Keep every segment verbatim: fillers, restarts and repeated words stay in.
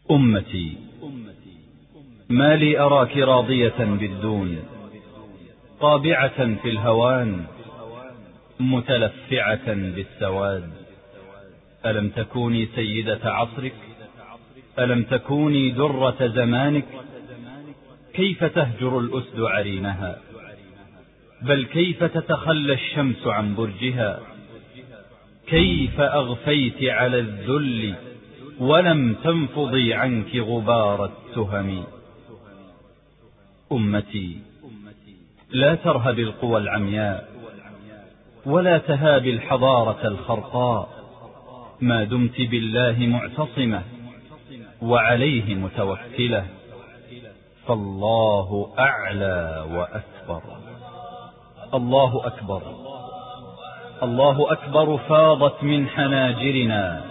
أمتي، ما لي أراك راضية بالدون، طابعة في الهوان، متلفعة بالسواد. ألم تكوني سيدة عصرك؟ ألم تكوني درة زمانك؟ كيف تهجر الأسد عرينها؟ بل كيف تتخلى الشمس عن برجها؟ كيف أغفيت على الذل ولم تنفضي عنك غبار التهم؟ أمتي، لا ترهب القوى العمياء، ولا تهاب الحضارة الخرقاء، ما دمت بالله معتصمة وعليه متوكلة، فالله أعلى وأكبر. الله أكبر، الله أكبر فاضت من حناجرنا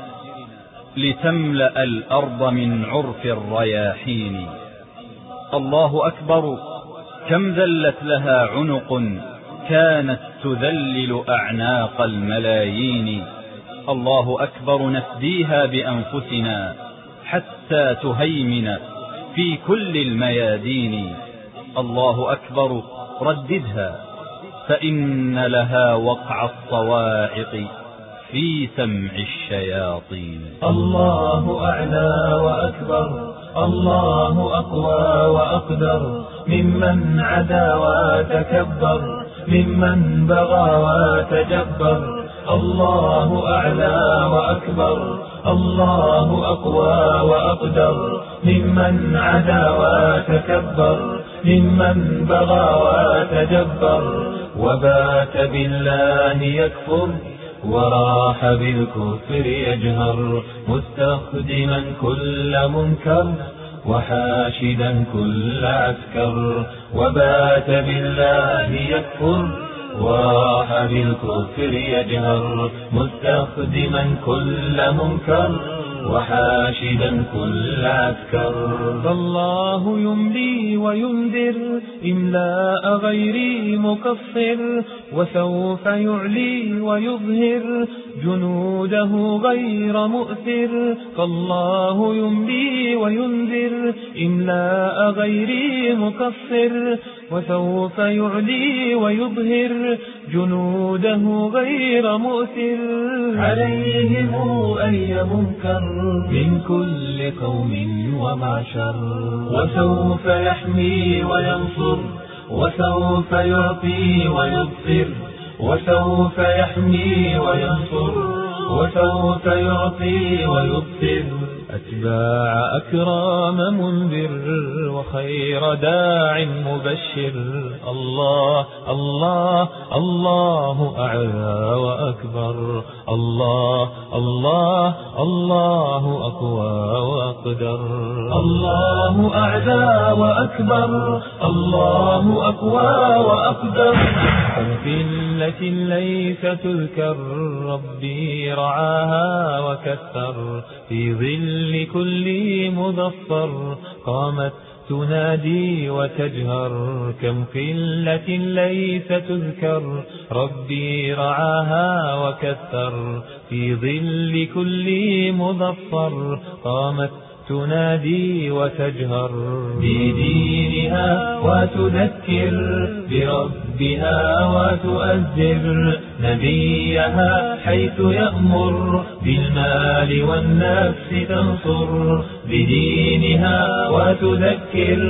لتملأ الأرض من عرف الرياحين. الله أكبر، كم ذلت لها عنق كانت تذلل أعناق الملايين. الله أكبر، نفديها بأنفسنا حتى تهيمن في كل الميادين. الله أكبر، رددها فإن لها وقع الصواعق في سمع الشياطين. الله أعلى وأكبر، الله أقوى وأقدر ممن عدا وتكبر، ممن بغى وتجبر. الله أعلى وأكبر، الله أقوى وأقدر ممن عدا وتكبر، ممن بغى وتجبر. وبات بالله يكفر وراح بالكفر يجهر، مستخدما كل منكر وحاشدا كل عسكر. وبات بالله يكفر وراح بالكفر يجهر، مستخدما كل منكر وحاشدا كل عسكر. فالله يملي وينذر إملاء غيري مكفر، وسوف يعلي ويظهر جنوده غير مؤثر. فالله يملي وينذر إملاء غيري مكفر، وسوف يعلي ويظهر جنوده غير مؤثر. عليهم أي منكر من كل قوم ومعشر، وسوف يحمي وينصر، وسوف يعطي ويبصر. وسوف يحمي وينصر، وسوف يعطي ويبصر. أتباع أكرام منذر وخير داع مبشر. الله الله الله أعلى وأكبر، الله الله الله أقوى وأقدر. الله أعلى وأكبر، الله أقوى وأقدر. في التي ليس تذكر ربي رعاها وكثر، في ظل كل مظفر قامت تنادي وتجهر. كم قلة ليس تذكر ربي رعاها وكثر، في ظل كل مظفر قامت تنادي وتجهر. بدينها وتذكر، بربها وتؤذر نبيها حيث يأمر، بالمال والنفس تنصر. بدينها وتذكر،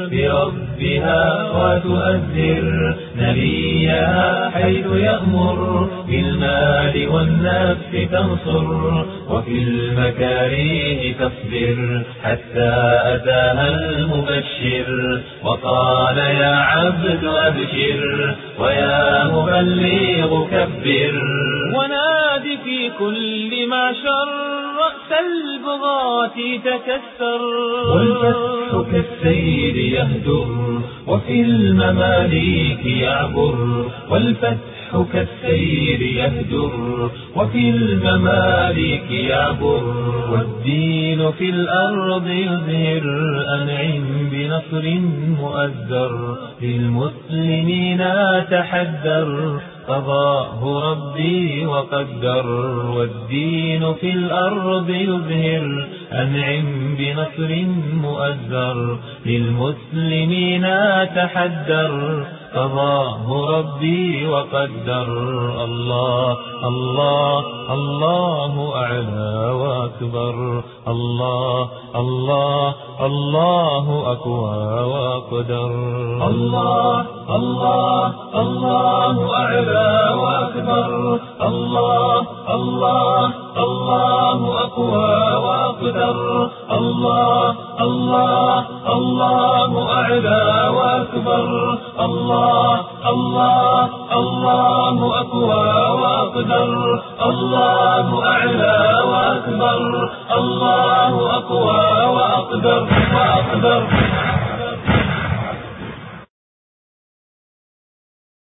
بربها وتؤذر نبيها حيث يأمر، بالمال والنفس تنصر. وفي المكاره تصبر حتى أتاها المبشر، وقال يا عبد أبشر ويا مبلغ كبر. ونادي في كل معشر رأس البغاة تكسر. والفتح كالسير يهدر وفي المماليك يعبر، والفتح كالسير يهدر وفي المماليك يعبر. والدين في الأرض يزهر، أنعم بنصر مؤزر، للمسلمين تحذر قضاه ربي وقدر. والدين في الأرض يزهر أنعم بنصر مؤزر للمسلمين تحدر. قضاه ربي وقدر. الله الله الله أعلى وأكبر. الله الله الله أقوى وأقدر. الله الله الله أعلى وأكبر. الله الله الله أقوى وأقدر. الله الله الله أعلى وأكبر. الله الله الله أقوى وأقدر. الله أعلى وأكبر. الله أقوى وأقدر وأقدر.